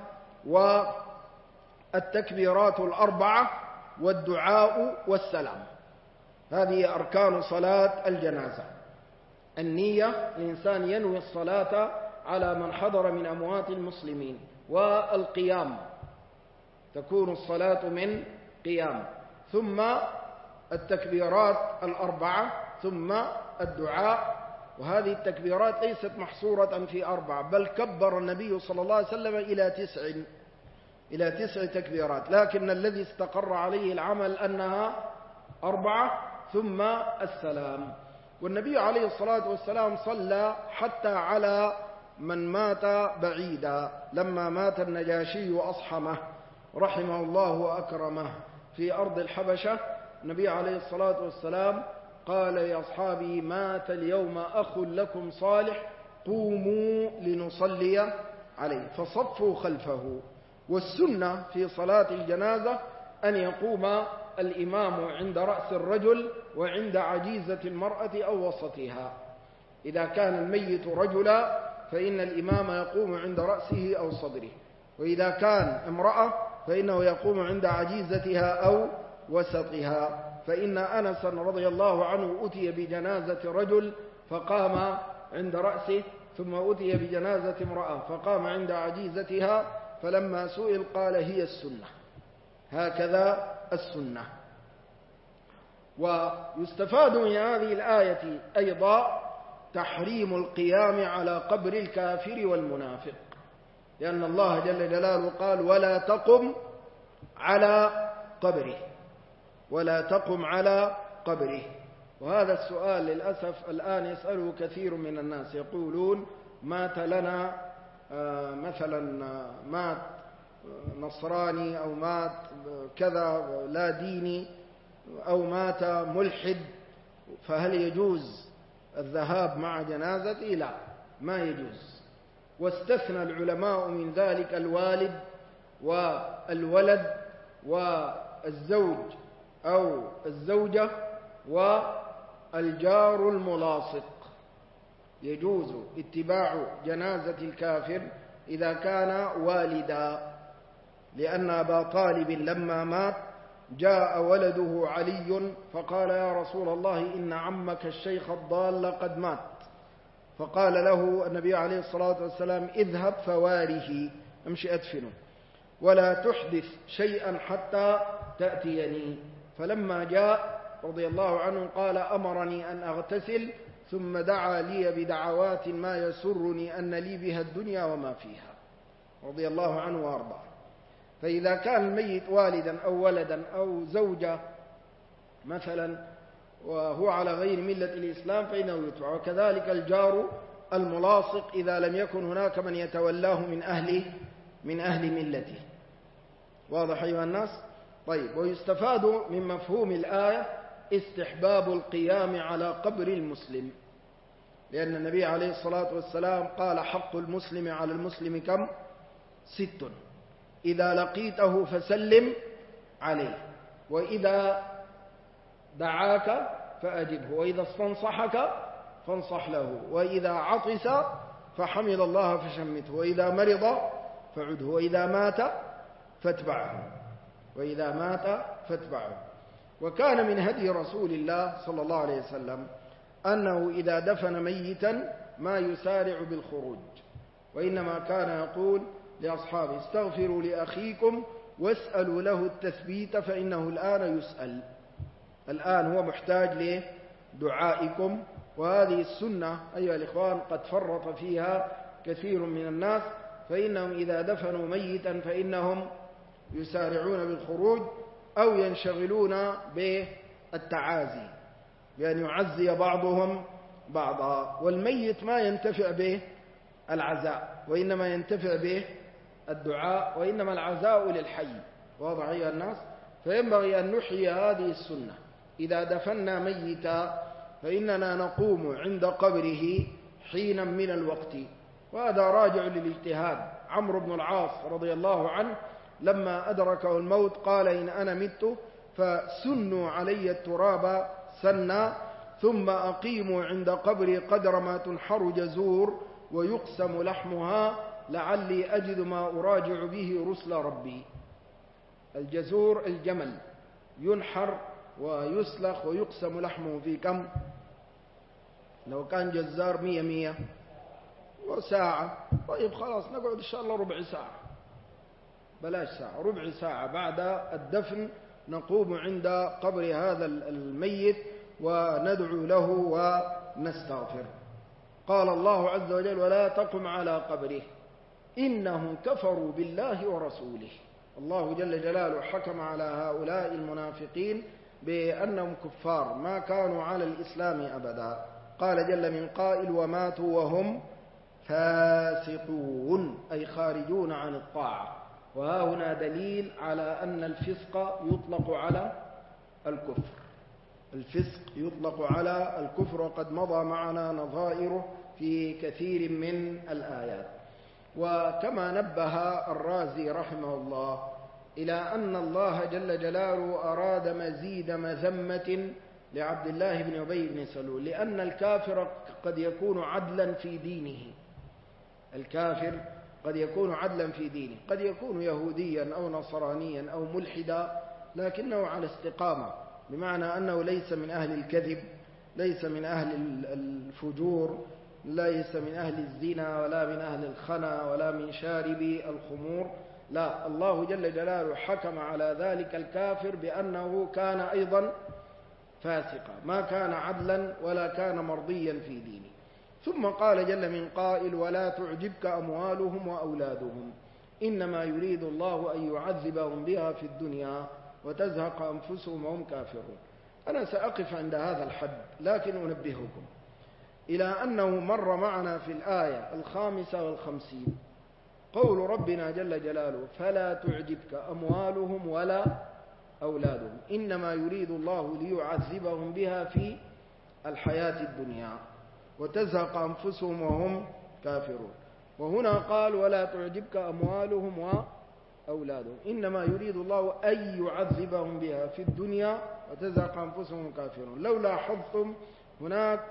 والتكبيرات 4 والدعاء والسلام. هذه أركان صلاة الجنازة. النية، الإنسان ينوي الصلاة على من حضر من أموات المسلمين، والقيام تكون الصلاة من قيام، ثم التكبيرات 4، ثم الدعاء. وهذه التكبيرات ليست محصورة في 4، بل كبر النبي صلى الله عليه وسلم إلى 9 تكبيرات، لكن الذي استقر عليه العمل أنها 4 ثم السلام. والنبي عليه الصلاة والسلام صلى حتى على من مات بعيدا، لما مات النجاشي وأصحمه رحمه الله وأكرمه في أرض الحبشة، النبي عليه الصلاة والسلام قال لأصحابه: مات اليوم أخ لكم صالح، قوموا لنصلي عليه، فصفوا خلفه. والسنة في صلاة الجنازة أن يقوم الإمام عند رأس الرجل وعند عجيزة المرأة أو وسطها. إذا كان الميت رجلا فإن الإمام يقوم عند رأسه أو صدره، وإذا كان امرأة فإنه يقوم عند عجيزتها أو وسطها. فإن أنسا رضي الله عنه أتي بجنازة رجل فقام عند رأسه، ثم أتي بجنازة امرأة فقام عند عجيزتها، فلما سئل قال: هي السنة، هكذا السنة. ويستفاد من هذه الآية أيضا تحريم القيام على قبر الكافر والمنافق، لأن الله جل جلاله قال: ولا تقم على قبره، ولا تقم على قبره. وهذا السؤال للأسف الآن يسأله كثير من الناس، يقولون: مات لنا مثلا مات نصراني أو مات كذا لا ديني أو مات ملحد، فهل يجوز الذهاب مع جنازته؟ لا، ما يجوز. واستثنى العلماء من ذلك الوالد والولد والزوج أو الزوجة والجار الملاصق. يجوز اتباع جنازة الكافر إذا كان والدا، لأن أبا طالب لما مات جاء ولده علي فقال: يا رسول الله، إن عمك الشيخ الضال قد مات. فقال له النبي عليه الصلاة والسلام: اذهب فواره، امشي أدفنه، ولا تحدث شيئا حتى تأتيني. فلما جاء رضي الله عنه قال: أمرني أن أغتسل، ثم دعا لي بدعوات ما يسرني أن لي بها الدنيا وما فيها، رضي الله عنه وأرضاه. فإذا كان الميت والدا أو ولدا أو زوجة مثلا وهو على غير ملة الإسلام فإنه يتبع، وكذلك الجار الملاصق إذا لم يكن هناك من يتولاه من أهل ملته. واضح أيها الناس؟ طيب، ويستفاد من مفهوم الآية استحباب القيام على قبر المسلم، لأن النبي عليه الصلاة والسلام قال: حق المسلم على المسلم كم؟ 6: إذا لقيته فسلم عليه، وإذا دعاك فأجبه، وإذا استنصحك فانصح له، وإذا عطس فحمد الله فشمته، وإذا مرض فعده، وإذا مات فاتبعه. وكان من هدي رسول الله صلى الله عليه وسلم أنه إذا دفن ميتا ما يسارع بالخروج، وإنما كان يقول لأصحابه: استغفروا لأخيكم واسألوا له التثبيت فإنه الآن يسأل، الآن هو محتاج لدعائكم. وهذه السنة أيها الإخوان قد فرط فيها كثير من الناس، فإنهم إذا دفنوا ميتا فإنهم يسارعون بالخروج أو ينشغلون بالتعازي، بأن يعزي بعضهم بعضا، والميت ما ينتفع به العزاء وإنما ينتفع به الدعاء، وإنما العزاء للحي. واضح أيها الناس؟ فينبغي أن نحيي هذه السنة. إذا دفنا ميتا فإننا نقوم عند قبره حينا من الوقت، وهذا راجع للاجتهاد. عمرو بن العاص رضي الله عنه لما أدركه الموت قال: إن أنا مت فسنوا علي التراب سنا، ثم أقيموا عند قبري قدر ما تنحر جزور ويقسم لحمها لعلي أجد ما أراجع به رسل ربي. الجزور الجمل ينحر ويسلخ ويقسم لحمه في كم؟ لو كان جزار 100 وساعة. طيب خلاص، نقعد إن شاء الله ربع ساعة، بلاش ساعة، ربع ساعة بعد الدفن نقوم عند قبر هذا الميت وندعو له ونستغفر. قال الله عز وجل: ولا تقم على قبره إنهم كفروا بالله ورسوله. الله جل جلاله حكم على هؤلاء المنافقين بأنهم كفار ما كانوا على الإسلام أبدا. قال جل من قائل: وماتوا وهم فاسقون، أي خارجون عن الطاعة. وها هنا دليل على أن الفسق يطلق على الكفر، الفسق يطلق على الكفر، وقد مضى معنا نظائره في كثير من الآيات. وكما نبه الرازي رحمه الله إلى أن الله جل جلاله أراد مزيد مذمة لعبد الله بن أبي بن سلول، لأن الكافر قد يكون عدلا في دينه، الكافر قد يكون عدلا في دينه، قد يكون يهوديا أو نصرانيا أو ملحدا، لكنه على استقامة، بمعنى أنه ليس من أهل الكذب، ليس من أهل الفجور، ليس من أهل الزنا ولا من أهل الخنا ولا من شاربي الخمور. لا، الله جل جلاله حكم على ذلك الكافر بأنه كان أيضا فاسقا، ما كان عدلا ولا كان مرضيا في دينه. ثم قال جل من قائل: ولا تعجبك أموالهم وأولادهم إنما يريد الله أن يعذبهم بها في الدنيا وتزهق أنفسهم وهم كافرون. أنا سأقف عند هذا الحد، لكن أنبهكم إلى أنه مر معنا في الآية 55 قول ربنا جل جلاله: فلا تعجبك أموالهم ولا أولادهم إنما يريد الله ليعذبهم بها في الحياة الدنيا وتزهق أنفسهم وهم كافرون. وهنا قال: ولا تعجبك أموالهم وأولادهم إنما يريد الله أن يعذبهم بها في الدنيا وتزهق أنفسهم وهم كافرون. لو لاحظتم هناك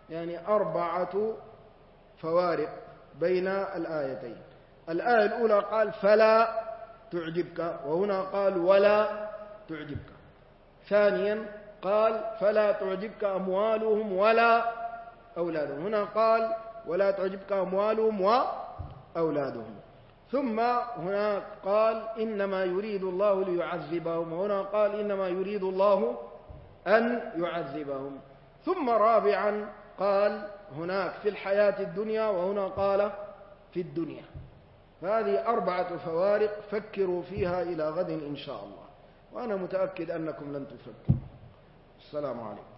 4 فوارق بين الآيتين. الآية الأولى قال: فلا تعجبك، وهنا قال: ولا تعجبك. ثانيا قال: فلا تعجبك أموالهم ولا أولادهم، هنا قال: ولا تعجبك أموالهم وأولادهم. ثم هنا قال: إنما يريد الله ليعذبهم، وهنا قال: إنما يريد الله أن يعذبهم. ثم رابعا قال هناك في الحياة الدنيا، وهنا قال في الدنيا. فهذه 4 فوارق فكروا فيها إلى غد إن شاء الله، وأنا متأكد أنكم لن تفكروا. السلام عليكم.